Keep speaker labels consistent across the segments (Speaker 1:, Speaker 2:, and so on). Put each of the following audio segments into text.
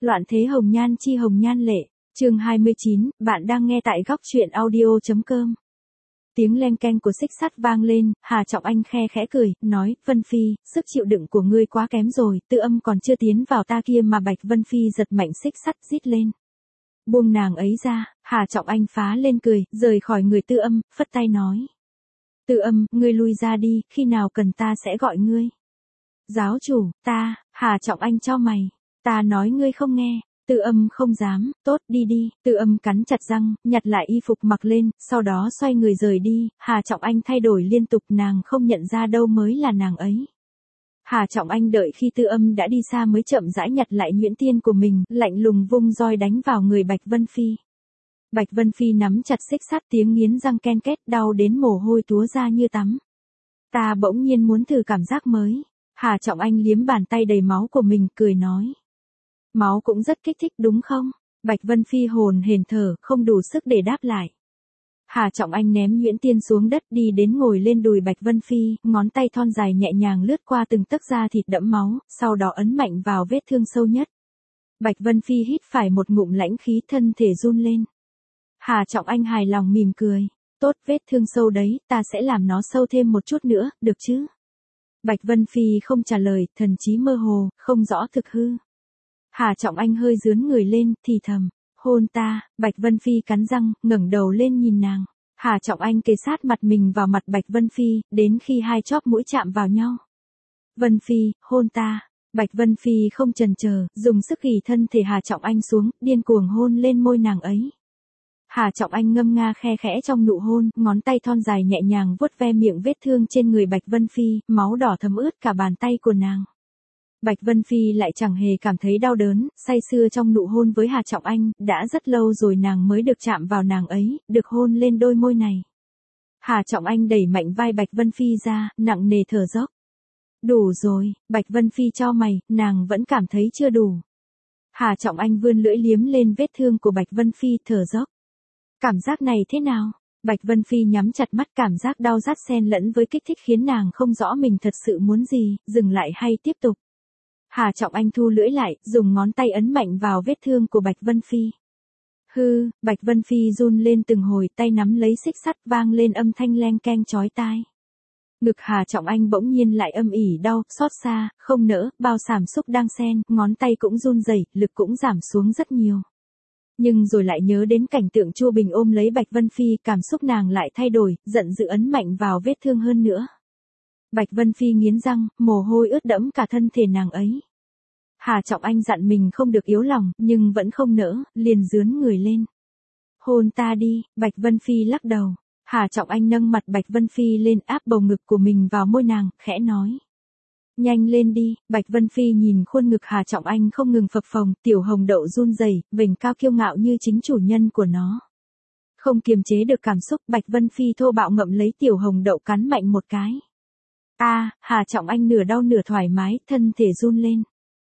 Speaker 1: Loạn thế hồng nhan chi hồng nhan lệ, chương 29, bạn đang nghe tại góc truyện audio.com. Tiếng len keng của xích sắt vang lên, Hà Trọng Anh khe khẽ cười, nói, Vân Phi, sức chịu đựng của ngươi quá kém rồi, Tư Âm còn chưa tiến vào ta kia mà Bạch Vân Phi giật mạnh xích sắt rít lên. Buông nàng ấy ra, Hà Trọng Anh phá lên cười, rời khỏi người Tư Âm, phất tay nói. Tư Âm, ngươi lui ra đi, khi nào cần ta sẽ gọi ngươi. Giáo chủ, ta, Hà Trọng Anh cho mày, ta nói ngươi không nghe. Tư Âm không dám, tốt đi đi, Tư Âm cắn chặt răng, nhặt lại y phục mặc lên, sau đó xoay người rời đi, Hà Trọng Anh thay đổi liên tục nàng không nhận ra đâu mới là nàng ấy. Hà Trọng Anh đợi khi Tư Âm đã đi xa mới chậm rãi nhặt lại nhuyễn tiên của mình, lạnh lùng vung roi đánh vào người Bạch Vân Phi. Bạch Vân Phi nắm chặt xích sắt tiếng nghiến răng ken két đau đến mồ hôi túa ra như tắm. Ta bỗng nhiên muốn thử cảm giác mới. Hà Trọng Anh liếm bàn tay đầy máu của mình cười nói. Máu cũng rất kích thích đúng không? Bạch Vân Phi hồn hển thở, không đủ sức để đáp lại. Hà Trọng Anh ném nhuyễn tiên xuống đất đi đến ngồi lên đùi Bạch Vân Phi, ngón tay thon dài nhẹ nhàng lướt qua từng tấc da thịt đẫm máu, sau đó ấn mạnh vào vết thương sâu nhất. Bạch Vân Phi hít phải một ngụm lãnh khí thân thể run lên. Hà Trọng Anh hài lòng mỉm cười. Tốt, vết thương sâu đấy, ta sẽ làm nó sâu thêm một chút nữa, được chứ? Bạch Vân Phi không trả lời, thần trí mơ hồ, không rõ thực hư. Hà Trọng Anh hơi dướn người lên, thì thầm, hôn ta. Bạch Vân Phi cắn răng, ngẩng đầu lên nhìn nàng. Hà Trọng Anh kề sát mặt mình vào mặt Bạch Vân Phi, đến khi hai chóp mũi chạm vào nhau. Vân Phi, hôn ta. Bạch Vân Phi không chần chờ, dùng sức ghì thân thể Hà Trọng Anh xuống, điên cuồng hôn lên môi nàng ấy. Hà Trọng Anh ngâm nga khe khẽ trong nụ hôn, ngón tay thon dài nhẹ nhàng vuốt ve miệng vết thương trên người Bạch Vân Phi, máu đỏ thấm ướt cả bàn tay của nàng. Bạch Vân Phi lại chẳng hề cảm thấy đau đớn, say sưa trong nụ hôn với Hà Trọng Anh, đã rất lâu rồi nàng mới được chạm vào nàng ấy, được hôn lên đôi môi này. Hà Trọng Anh đẩy mạnh vai Bạch Vân Phi ra, nặng nề thở dốc. Đủ rồi, Bạch Vân Phi cho mày, nàng vẫn cảm thấy chưa đủ. Hà Trọng Anh vươn lưỡi liếm lên vết thương của Bạch Vân Phi thở dốc. Cảm giác này thế nào? Bạch Vân Phi nhắm chặt mắt, cảm giác đau rát xen lẫn với kích thích khiến nàng không rõ mình thật sự muốn gì, dừng lại hay tiếp tục. Hà Trọng Anh thu lưỡi lại, dùng ngón tay ấn mạnh vào vết thương của Bạch Vân Phi. Hư, Bạch Vân Phi run lên từng hồi, tay nắm lấy xích sắt vang lên âm thanh leng keng chói tai. Ngực Hà Trọng Anh bỗng nhiên lại âm ỉ đau, xót xa, không nỡ, bao cảm xúc đang xen, ngón tay cũng run rẩy, lực cũng giảm xuống rất nhiều. Nhưng rồi lại nhớ đến cảnh tượng Chu Bình ôm lấy Bạch Vân Phi, cảm xúc nàng lại thay đổi, giận dữ ấn mạnh vào vết thương hơn nữa. Bạch Vân Phi nghiến răng, mồ hôi ướt đẫm cả thân thể nàng ấy. Hà Trọng Anh dặn mình không được yếu lòng, nhưng vẫn không nỡ, liền dướn người lên. Hôn ta đi, Bạch Vân Phi lắc đầu. Hà Trọng Anh nâng mặt Bạch Vân Phi lên, áp bầu ngực của mình vào môi nàng, khẽ nói. Nhanh lên đi. Bạch Vân Phi nhìn khuôn ngực Hà Trọng Anh không ngừng phập phồng, tiểu hồng đậu run rẩy, vểnh cao kiêu ngạo như chính chủ nhân của nó. Không kiềm chế được cảm xúc, Bạch Vân Phi thô bạo ngậm lấy tiểu hồng đậu cắn mạnh một cái. Hà Trọng Anh nửa đau nửa thoải mái, thân thể run lên.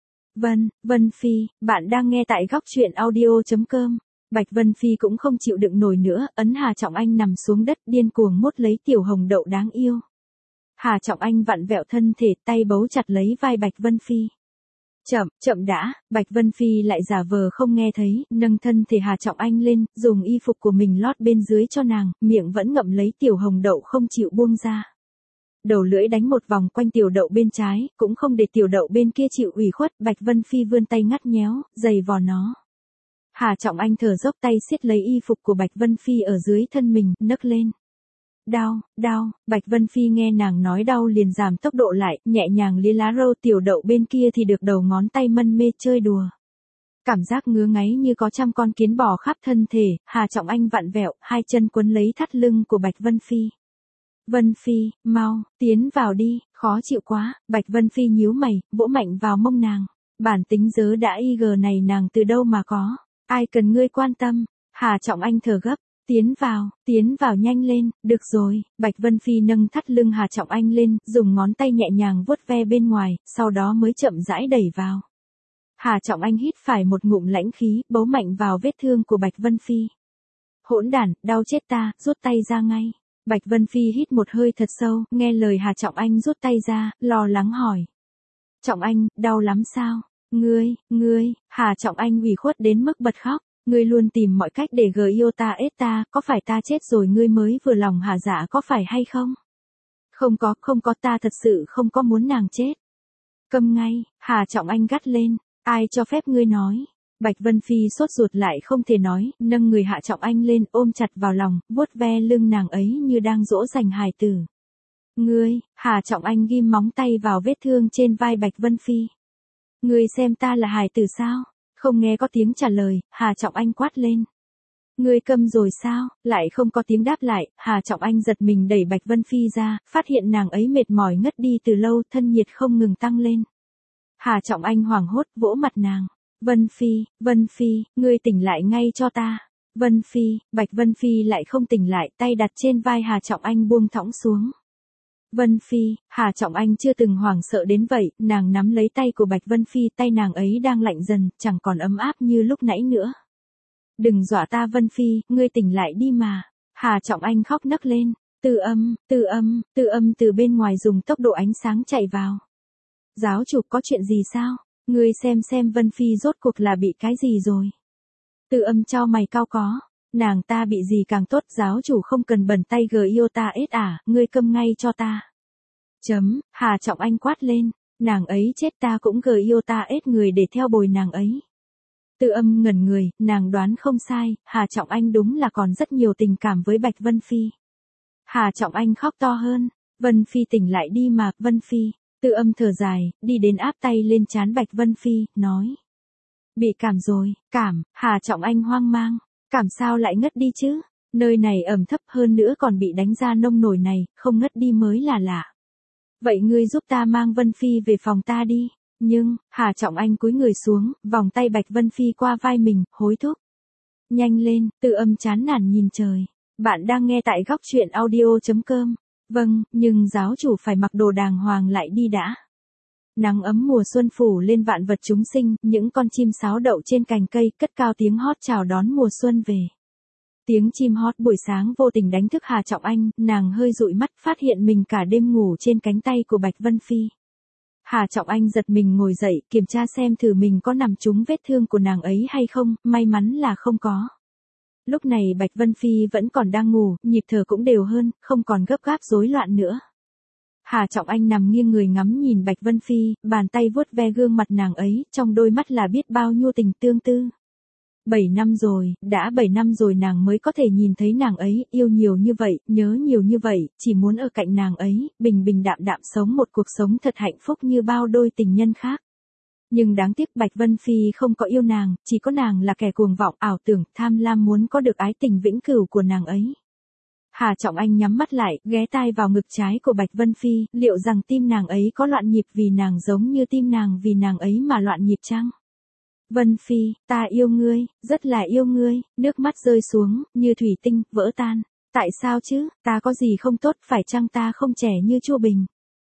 Speaker 1: Vân Phi, bạn đang nghe tại góc truyện audio.com. Bạch Vân Phi cũng không chịu đựng nổi nữa, ấn Hà Trọng Anh nằm xuống đất điên cuồng mốt lấy tiểu hồng đậu đáng yêu. Hà Trọng Anh vặn vẹo thân thể, tay bấu chặt lấy vai Bạch Vân Phi. Chậm đã, Bạch Vân Phi lại giả vờ không nghe thấy, nâng thân thể Hà Trọng Anh lên, dùng y phục của mình lót bên dưới cho nàng, miệng vẫn ngậm lấy tiểu hồng đậu không chịu buông ra. Đầu lưỡi đánh một vòng quanh tiểu đậu bên trái, cũng không để tiểu đậu bên kia chịu ủy khuất, Bạch Vân Phi vươn tay ngắt nhéo, giày vò nó. Hà Trọng Anh thở dốc tay siết lấy y phục của Bạch Vân Phi ở dưới thân mình, nấc lên. Đau, Bạch Vân Phi nghe nàng nói đau liền giảm tốc độ lại, nhẹ nhàng liếm lá râu tiểu đậu bên kia thì được đầu ngón tay mân mê chơi đùa. Cảm giác ngứa ngáy như có trăm con kiến bò khắp thân thể, Hà Trọng Anh vặn vẹo, hai chân quấn lấy thắt lưng của Bạch Vân Phi. Vân Phi, mau, tiến vào đi, khó chịu quá, Bạch Vân Phi nhíu mày, vỗ mạnh vào mông nàng. Bản tính dớ đã IG này nàng từ đâu mà có, ai cần ngươi quan tâm. Hà Trọng Anh thở gấp. Tiến vào nhanh lên, được rồi. Bạch Vân Phi nâng thắt lưng Hà Trọng Anh lên, dùng ngón tay nhẹ nhàng vuốt ve bên ngoài, sau đó mới chậm rãi đẩy vào. Hà Trọng Anh hít phải một ngụm lãnh khí, bấu mạnh vào vết thương của Bạch Vân Phi. Hỗn đản, đau chết ta, rút tay ra ngay. Bạch Vân Phi hít một hơi thật sâu, nghe lời Hà Trọng Anh rút tay ra, lo lắng hỏi. Trọng Anh, đau lắm sao? Hà Trọng Anh ủy khuất đến mức bật khóc. Ngươi luôn tìm mọi cách để ta, có phải ta chết rồi ngươi mới vừa lòng hả dạ có phải hay không? Không có ta thật sự không có muốn nàng chết. Câm ngay, Hà Trọng Anh gắt lên, ai cho phép ngươi nói. Bạch Vân Phi sốt ruột lại không thể nói, nâng người Hạ Trọng Anh lên ôm chặt vào lòng, vuốt ve lưng nàng ấy như đang dỗ dành hài tử. Hà Trọng Anh ghim móng tay vào vết thương trên vai Bạch Vân Phi. Ngươi xem ta là hài tử sao? Không nghe có tiếng trả lời, Hà Trọng Anh quát lên. Ngươi câm rồi sao? Lại không có tiếng đáp lại, Hà Trọng Anh giật mình đẩy Bạch Vân Phi ra, phát hiện nàng ấy mệt mỏi ngất đi từ lâu, thân nhiệt không ngừng tăng lên. Hà Trọng Anh hoảng hốt vỗ mặt nàng. Vân Phi, ngươi tỉnh lại ngay cho ta. Vân Phi, Bạch Vân Phi lại không tỉnh lại, tay đặt trên vai Hà Trọng Anh buông thõng xuống. Vân Phi, Hà Trọng Anh chưa từng hoảng sợ đến vậy, nàng nắm lấy tay của Bạch Vân Phi, tay nàng ấy đang lạnh dần, chẳng còn ấm áp như lúc nãy nữa. Đừng dọa ta Vân Phi, ngươi tỉnh lại đi mà. Hà Trọng Anh khóc nấc lên, tư âm từ bên ngoài dùng tốc độ ánh sáng chạy vào. Giáo chủ có chuyện gì sao? Ngươi xem Vân Phi rốt cuộc là bị cái gì rồi? Tư âm chau mày cau có. Nàng ta bị gì càng tốt, giáo chủ không cần bẩn tay ngươi câm ngay cho ta. Hà Trọng Anh quát lên, nàng ấy chết ta cũng người để theo bồi nàng ấy. Tư âm ngẩn người, nàng đoán không sai, Hà Trọng Anh đúng là còn rất nhiều tình cảm với Bạch Vân Phi. Hà Trọng Anh khóc to hơn, Vân Phi tỉnh lại đi mà, Vân Phi. Tư âm thở dài, đi đến áp tay lên trán Bạch Vân Phi, nói. Bị cảm rồi, Hà Trọng Anh hoang mang. Cảm sao lại ngất đi chứ? Nơi này ẩm thấp hơn nữa còn bị đánh ra nông nổi này, không ngất đi mới là lạ. Vậy ngươi giúp ta mang Vân Phi về phòng ta đi. Nhưng, Hà Trọng Anh cúi người xuống, vòng tay Bạch Vân Phi qua vai mình, hối thúc. Nhanh lên, Tư âm chán nản nhìn trời. Bạn đang nghe tại góc truyện audio.com. Vâng, nhưng giáo chủ phải mặc đồ đàng hoàng lại đi đã. Nắng ấm mùa xuân phủ lên vạn vật chúng sinh, những con chim sáo đậu trên cành cây cất cao tiếng hót chào đón mùa xuân về. Tiếng chim hót buổi sáng vô tình đánh thức Hà Trọng Anh, nàng hơi dụi mắt phát hiện mình cả đêm ngủ trên cánh tay của Bạch Vân Phi. Hà Trọng Anh giật mình ngồi dậy, kiểm tra xem thử mình có nằm trúng vết thương của nàng ấy hay không, may mắn là không có. Lúc này Bạch Vân Phi vẫn còn đang ngủ, nhịp thở cũng đều hơn, không còn gấp gáp rối loạn nữa. Hà Trọng Anh nằm nghiêng người ngắm nhìn Bạch Vân Phi, bàn tay vuốt ve gương mặt nàng ấy, trong đôi mắt là biết bao nhiêu tình tương tư. 7 năm rồi, đã 7 năm rồi nàng mới có thể nhìn thấy nàng ấy, yêu nhiều như vậy, nhớ nhiều như vậy, chỉ muốn ở cạnh nàng ấy, bình bình đạm đạm sống một cuộc sống thật hạnh phúc như bao đôi tình nhân khác. Nhưng đáng tiếc Bạch Vân Phi không có yêu nàng, chỉ có nàng là kẻ cuồng vọng, ảo tưởng, tham lam muốn có được ái tình vĩnh cửu của nàng ấy. Hà Trọng Anh nhắm mắt lại, ghé tai vào ngực trái của Bạch Vân Phi, liệu rằng tim nàng ấy có loạn nhịp vì nàng giống như tim nàng vì nàng ấy mà loạn nhịp chăng? Vân Phi, ta yêu ngươi, rất là yêu ngươi, nước mắt rơi xuống, như thủy tinh, vỡ tan. Tại sao chứ, ta có gì không tốt, phải chăng ta không trẻ như Chu Bình?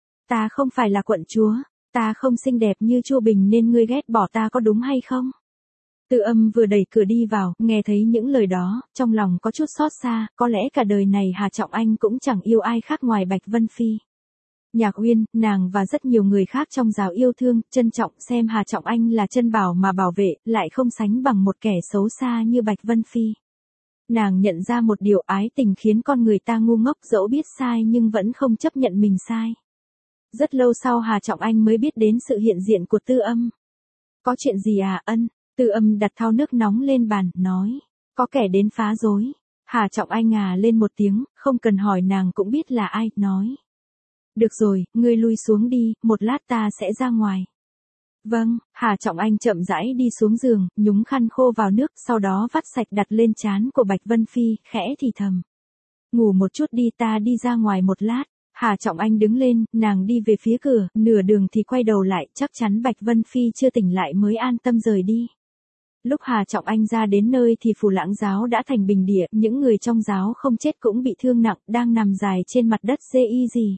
Speaker 1: Ta không phải là quận chúa, ta không xinh đẹp như Chu Bình nên ngươi ghét bỏ ta có đúng hay không? Tư âm vừa đẩy cửa đi vào, nghe thấy những lời đó, trong lòng có chút xót xa, có lẽ cả đời này Hà Trọng Anh cũng chẳng yêu ai khác ngoài Bạch Vân Phi. Nhạc Uyên, nàng và rất nhiều người khác trong giáo yêu thương, trân trọng xem Hà Trọng Anh là chân bảo mà bảo vệ, lại không sánh bằng một kẻ xấu xa như Bạch Vân Phi. Nàng nhận ra một điều, ái tình khiến con người ta ngu ngốc, dẫu biết sai nhưng vẫn không chấp nhận mình sai. Rất lâu sau Hà Trọng Anh mới biết đến sự hiện diện của Tư âm. Có chuyện gì à, Ân? Tư âm đặt thau nước nóng lên bàn, nói. Có kẻ đến phá rối. Hà Trọng Anh lên một tiếng, không cần hỏi nàng cũng biết là ai, nói. Được rồi, ngươi lui xuống đi, một lát ta sẽ ra ngoài. Vâng, Hà Trọng Anh chậm rãi đi xuống giường, nhúng khăn khô vào nước, sau đó vắt sạch đặt lên trán của Bạch Vân Phi, khẽ thì thầm. Ngủ một chút đi, ta đi ra ngoài một lát. Hà Trọng Anh đứng lên, nàng đi về phía cửa, nửa đường thì quay đầu lại, chắc chắn Bạch Vân Phi chưa tỉnh lại mới an tâm rời đi. Lúc Hà Trọng Anh ra đến nơi thì Phù Lãng giáo đã thành bình địa, những người trong giáo không chết cũng bị thương nặng, đang nằm dài trên mặt đất gì.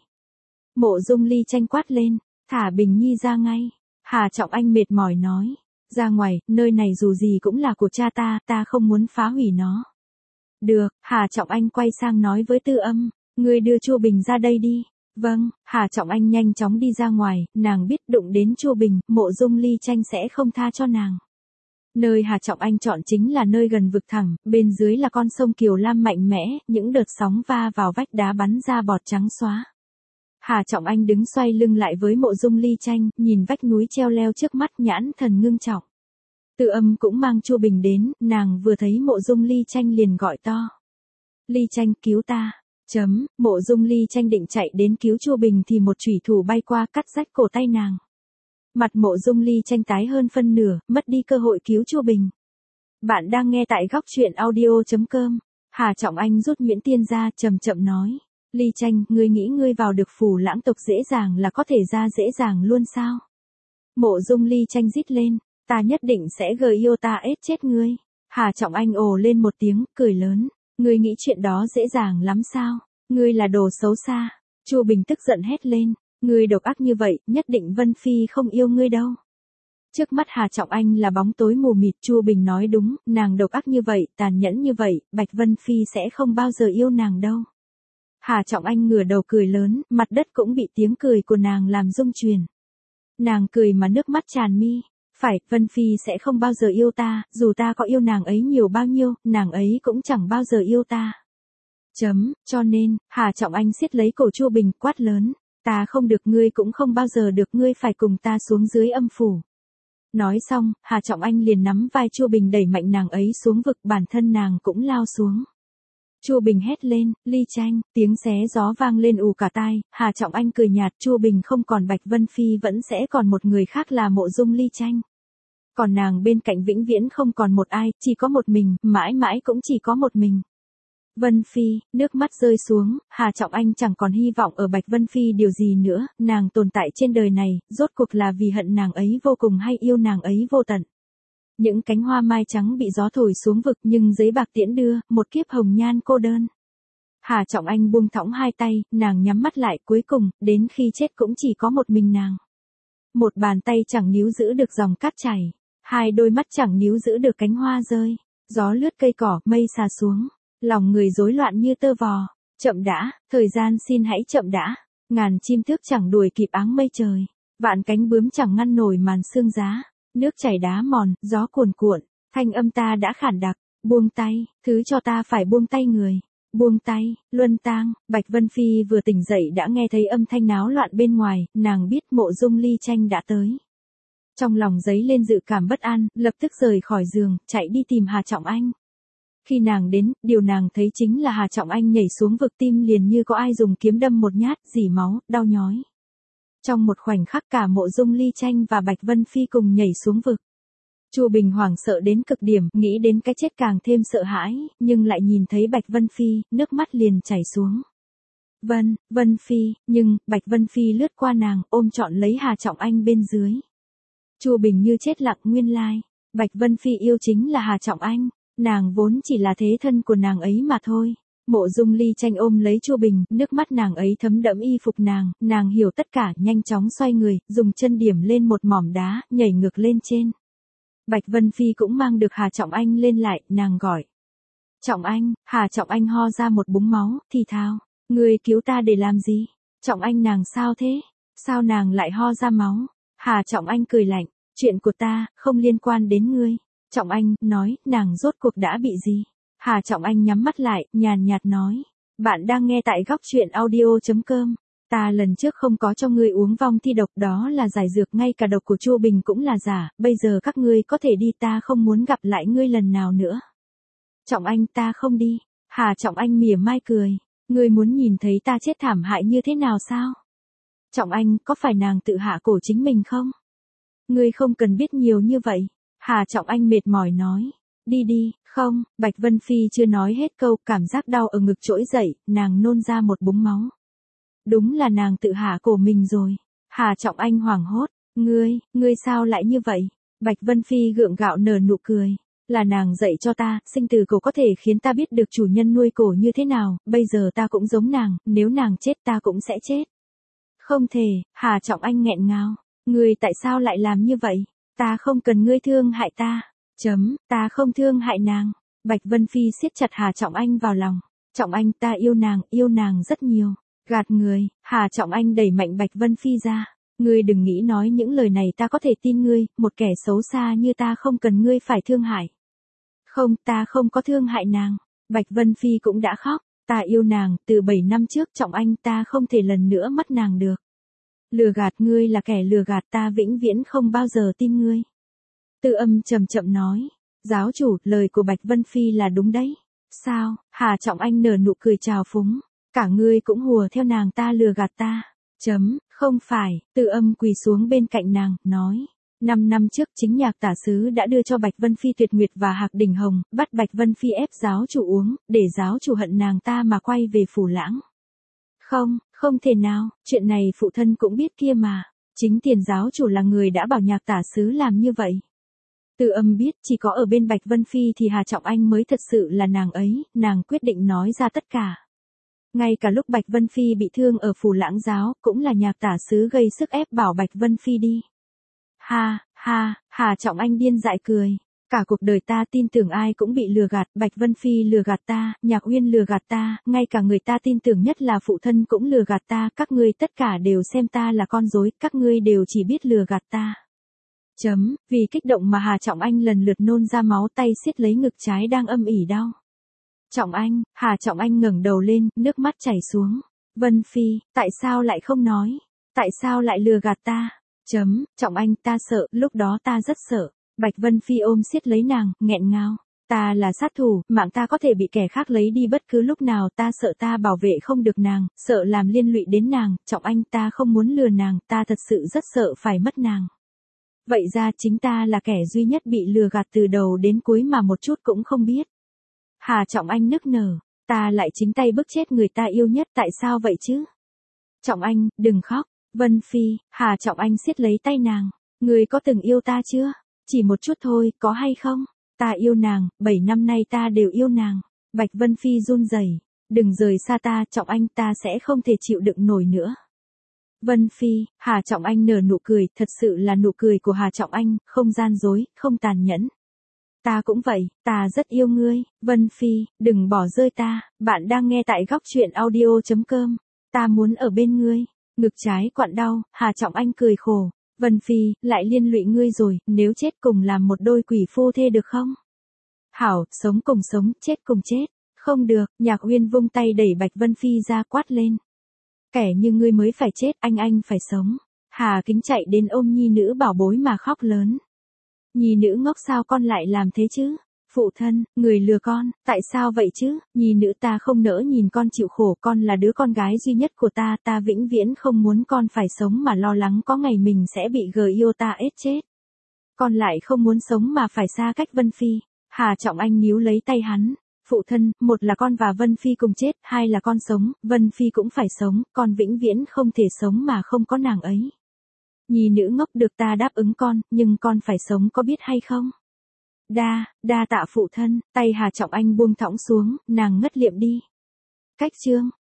Speaker 1: Mộ Dung Ly tranh quát lên, thả Bình Nhi ra ngay. Hà Trọng Anh mệt mỏi nói, ra ngoài, nơi này dù gì cũng là của cha ta không muốn phá hủy nó. Được, Hà Trọng Anh quay sang nói với Tư âm, ngươi đưa Chu Bình ra đây đi. Vâng, Hà Trọng Anh nhanh chóng đi ra ngoài, nàng biết đụng đến Chu Bình, Mộ Dung Ly Tranh sẽ không tha cho nàng. Nơi Hà Trọng Anh chọn chính là nơi gần vực thẳm, bên dưới là con sông Kiều Lam mạnh mẽ, những đợt sóng va vào vách đá bắn ra bọt trắng xóa. Hà Trọng Anh đứng xoay lưng lại với Mộ Dung Ly Tranh, nhìn vách núi treo leo trước mắt nhãn thần ngưng trọng. Từ Âm cũng mang Chu Bình đến, nàng vừa thấy Mộ Dung Ly Tranh liền gọi to. Ly Tranh cứu ta. Mộ Dung Ly Tranh định chạy đến cứu Chu Bình thì một chủy thủ bay qua cắt rách cổ tay nàng. Mặt Mộ Dung Ly Tranh tái hơn phân nửa, mất đi cơ hội cứu Chu Bình. Bạn đang nghe tại góc truyện audio.com. Hà Trọng Anh rút nhuyễn tiên ra, chậm chậm nói. Ly Tranh, ngươi nghĩ ngươi vào được Phủ Lãng tộc dễ dàng là có thể ra dễ dàng luôn sao? Mộ Dung Ly Tranh rít lên, ta nhất định sẽ gợi yêu ta ết chết ngươi. Hà Trọng Anh ồ lên một tiếng, cười lớn. Ngươi nghĩ chuyện đó dễ dàng lắm sao? Ngươi là đồ xấu xa. Chu Bình tức giận hét lên. Ngươi độc ác như vậy, nhất định Vân Phi không yêu ngươi đâu. Trước mắt Hà Trọng Anh là bóng tối mù mịt, Chu Bình nói đúng, nàng độc ác như vậy, tàn nhẫn như vậy, Bạch Vân Phi sẽ không bao giờ yêu nàng đâu. Hà Trọng Anh ngửa đầu cười lớn, mặt đất cũng bị tiếng cười của nàng làm rung chuyển. Nàng cười mà nước mắt tràn mi. Phải, Vân Phi sẽ không bao giờ yêu ta, dù ta có yêu nàng ấy nhiều bao nhiêu, nàng ấy cũng chẳng bao giờ yêu ta. Cho nên, Hà Trọng Anh siết lấy cổ Chu Bình quát lớn. Ta không được, ngươi cũng không bao giờ được, ngươi phải cùng ta xuống dưới âm phủ. Nói xong, Hà Trọng Anh liền nắm vai Chu Bình đẩy mạnh nàng ấy xuống vực, bản thân nàng cũng lao xuống. Chu Bình hét lên, Ly Tranh, tiếng xé gió vang lên ù cả tai, Hà Trọng Anh cười nhạt, Chu Bình không còn, Bạch Vân Phi vẫn sẽ còn một người khác là Mộ Dung Ly Tranh. Còn nàng bên cạnh vĩnh viễn không còn một ai, chỉ có một mình, mãi mãi cũng chỉ có một mình. Vân Phi, nước mắt rơi xuống, Hà Trọng Anh chẳng còn hy vọng ở Bạch Vân Phi điều gì nữa, nàng tồn tại trên đời này, rốt cuộc là vì hận nàng ấy vô cùng hay yêu nàng ấy vô tận. Những cánh hoa mai trắng bị gió thổi xuống vực nhưng giấy bạc tiễn đưa, một kiếp hồng nhan cô đơn. Hà Trọng Anh buông thõng hai tay, nàng nhắm mắt lại, cuối cùng, đến khi chết cũng chỉ có một mình nàng. Một bàn tay chẳng níu giữ được dòng cát chảy, hai đôi mắt chẳng níu giữ được cánh hoa rơi, gió lướt cây cỏ, mây xà xuống. Lòng người rối loạn như tơ vò. Chậm đã, thời gian xin hãy chậm đã. Ngàn chim thước chẳng đuổi kịp áng mây trời. Vạn cánh bướm chẳng ngăn nổi màn sương giá. Nước chảy đá mòn, gió cuồn cuộn. Thanh âm ta đã khản đặc. Buông tay, thứ cho ta phải buông tay người. Buông tay, luân tang. Bạch Vân Phi vừa tỉnh dậy đã nghe thấy âm thanh náo loạn bên ngoài. Nàng biết Mộ Dung Ly Tranh đã tới. Trong lòng dấy lên dự cảm bất an, lập tức rời khỏi giường, chạy đi tìm Hà Trọng Anh. Khi nàng đến, điều nàng thấy chính là Hà Trọng Anh nhảy xuống vực, tim liền như có ai dùng kiếm đâm một nhát, rỉ máu, đau nhói. Trong một khoảnh khắc cả Mộ Dung Ly Tranh và Bạch Vân Phi cùng nhảy xuống vực. Chu Bình hoảng sợ đến cực điểm, nghĩ đến cái chết càng thêm sợ hãi, nhưng lại nhìn thấy Bạch Vân Phi, nước mắt liền chảy xuống. Vân Phi, nhưng, Bạch Vân Phi lướt qua nàng, ôm trọn lấy Hà Trọng Anh bên dưới. Chu Bình như chết lặng, nguyên lai, Bạch Vân Phi yêu chính là Hà Trọng Anh. Nàng vốn chỉ là thế thân của nàng ấy mà thôi. Mộ Dung Ly Tranh ôm lấy Chu Bình, nước mắt nàng ấy thấm đẫm y phục nàng hiểu tất cả, nhanh chóng xoay người, dùng chân điểm lên một mỏm đá, nhảy ngược lên trên. Bạch Vân Phi cũng mang được Hà Trọng Anh lên lại, nàng gọi. Trọng Anh, Hà Trọng Anh ho ra một búng máu, thì thào, ngươi cứu ta để làm gì? Trọng Anh nàng sao thế? Sao nàng lại ho ra máu? Hà Trọng Anh cười lạnh, chuyện của ta, không liên quan đến ngươi. Trọng Anh, nói, nàng rốt cuộc đã bị gì? Hà Trọng Anh nhắm mắt lại, nhàn nhạt nói. Bạn đang nghe tại góc truyện audio.com. Ta lần trước không có cho ngươi uống vong thi độc, đó là giải dược, ngay cả độc của Chu Bình cũng là giả, bây giờ các ngươi có thể đi, ta không muốn gặp lại ngươi lần nào nữa. Trọng Anh, ta không đi. Hà Trọng Anh mỉa mai cười. Ngươi muốn nhìn thấy ta chết thảm hại như thế nào sao? Trọng Anh, có phải nàng tự hạ cổ chính mình không? Ngươi không cần biết nhiều như vậy. Hà Trọng Anh mệt mỏi nói. Đi đi, không, Bạch Vân Phi chưa nói hết câu, cảm giác đau ở ngực trỗi dậy, nàng nôn ra một búng máu. Đúng là nàng tự hạ cổ mình rồi. Hà Trọng Anh hoảng hốt. Ngươi sao lại như vậy? Bạch Vân Phi gượng gạo nở nụ cười. Là nàng dạy cho ta, sinh từ cổ có thể khiến ta biết được chủ nhân nuôi cổ như thế nào, bây giờ ta cũng giống nàng, nếu nàng chết ta cũng sẽ chết. Không thể, Hà Trọng Anh nghẹn ngào. Ngươi tại sao lại làm như vậy? Ta không cần ngươi thương hại ta. Ta không thương hại nàng. Bạch Vân Phi siết chặt Hà Trọng Anh vào lòng. Trọng Anh, ta yêu nàng rất nhiều. Gạt người, Hà Trọng Anh đẩy mạnh Bạch Vân Phi ra. Ngươi đừng nghĩ nói những lời này ta có thể tin ngươi, một kẻ xấu xa như ta không cần ngươi phải thương hại. Không, ta không có thương hại nàng. Bạch Vân Phi cũng đã khóc, ta yêu nàng, từ 7 năm trước Trọng Anh ta không thể lần nữa mất nàng được. Lừa gạt ngươi là kẻ lừa gạt ta vĩnh viễn không bao giờ tin ngươi. Tư Âm chậm chậm nói, giáo chủ, lời của Bạch Vân Phi là đúng đấy. Sao, Hà Trọng Anh nở nụ cười trào phúng, cả ngươi cũng hùa theo nàng ta lừa gạt ta. Không phải, Tư Âm quỳ xuống bên cạnh nàng, nói. 5 năm trước chính nhạc tả sứ đã đưa cho Bạch Vân Phi Tuyệt Nguyệt và Hạc Đình Hồng, bắt Bạch Vân Phi ép giáo chủ uống, để giáo chủ hận nàng ta mà quay về Phủ Lãng. Không, không thể nào, chuyện này phụ thân cũng biết kia mà. Chính tiền giáo chủ là người đã bảo nhạc tả sứ làm như vậy. Tư Âm biết chỉ có ở bên Bạch Vân Phi thì Hà Trọng Anh mới thật sự là nàng ấy, nàng quyết định nói ra tất cả. Ngay cả lúc Bạch Vân Phi bị thương ở Phủ Lãng giáo, cũng là nhạc tả sứ gây sức ép bảo Bạch Vân Phi đi. Hà Trọng Anh điên dại cười. Cả cuộc đời ta tin tưởng ai cũng bị lừa gạt, Bạch Vân Phi lừa gạt ta, Nhạc Uyên lừa gạt ta, ngay cả người ta tin tưởng nhất là phụ thân cũng lừa gạt ta, các ngươi tất cả đều xem ta là con rối, các ngươi đều chỉ biết lừa gạt ta. Vì kích động mà Hà Trọng Anh lần lượt nôn ra máu, tay siết lấy ngực trái đang âm ỉ đau. Trọng Anh, Hà Trọng Anh ngẩng đầu lên, nước mắt chảy xuống. Vân Phi, tại sao lại không nói? Tại sao lại lừa gạt ta? Trọng Anh, ta sợ, lúc đó ta rất sợ. Bạch Vân Phi ôm siết lấy nàng, nghẹn ngào. Ta là sát thủ, mạng ta có thể bị kẻ khác lấy đi bất cứ lúc nào, ta sợ ta bảo vệ không được nàng, sợ làm liên lụy đến nàng. Trọng Anh, ta không muốn lừa nàng, ta thật sự rất sợ phải mất nàng. Vậy ra chính ta là kẻ duy nhất bị lừa gạt từ đầu đến cuối mà một chút cũng không biết. Hà Trọng Anh nức nở, ta lại chính tay bức chết người ta yêu nhất, tại sao vậy chứ? Trọng Anh, đừng khóc. Vân Phi, Hà Trọng Anh siết lấy tay nàng. Ngươi có từng yêu ta chưa? Chỉ một chút thôi, có hay không? Ta yêu nàng, 7 năm nay ta đều yêu nàng. Bạch Vân Phi run rẩy, đừng rời xa ta, Trọng Anh, ta sẽ không thể chịu đựng nổi nữa. Vân Phi, Hà Trọng Anh nở nụ cười, thật sự là nụ cười của Hà Trọng Anh, không gian dối, không tàn nhẫn. Ta cũng vậy, ta rất yêu ngươi, Vân Phi, đừng bỏ rơi ta, bạn đang nghe tại góc truyện audio.com. Ta muốn ở bên ngươi. Ngực trái quặn đau, Hà Trọng Anh cười khổ. Vân Phi, lại liên lụy ngươi rồi, nếu chết cùng làm một đôi quỷ phu thê được không? Hảo, sống cùng sống, chết cùng chết. Không được, Nhạc Uyên vung tay đẩy Bạch Vân Phi ra, quát lên. Kẻ như ngươi mới phải chết, anh phải sống. Hà Kính chạy đến ôm nhi nữ bảo bối mà khóc lớn. Nhi nữ ngốc, sao con lại làm thế chứ? Phụ thân, người lừa con, tại sao vậy chứ? Nhi nữ ta không nỡ nhìn con chịu khổ, con là đứa con gái duy nhất của ta, ta vĩnh viễn không muốn con phải sống mà lo lắng có ngày mình sẽ bị yêu ta ết chết. Con lại không muốn sống mà phải xa cách Vân Phi. Hà Trọng Anh níu lấy tay hắn. Phụ thân, một là con và Vân Phi cùng chết, hai là con sống, Vân Phi cũng phải sống, con vĩnh viễn không thể sống mà không có nàng ấy. Nhi nữ ngốc, được ta đáp ứng con, nhưng con phải sống, có biết hay không? Đa tạ phụ thân, tay Hà Trọng Anh buông thõng xuống, nàng ngất liệm đi. Cách chương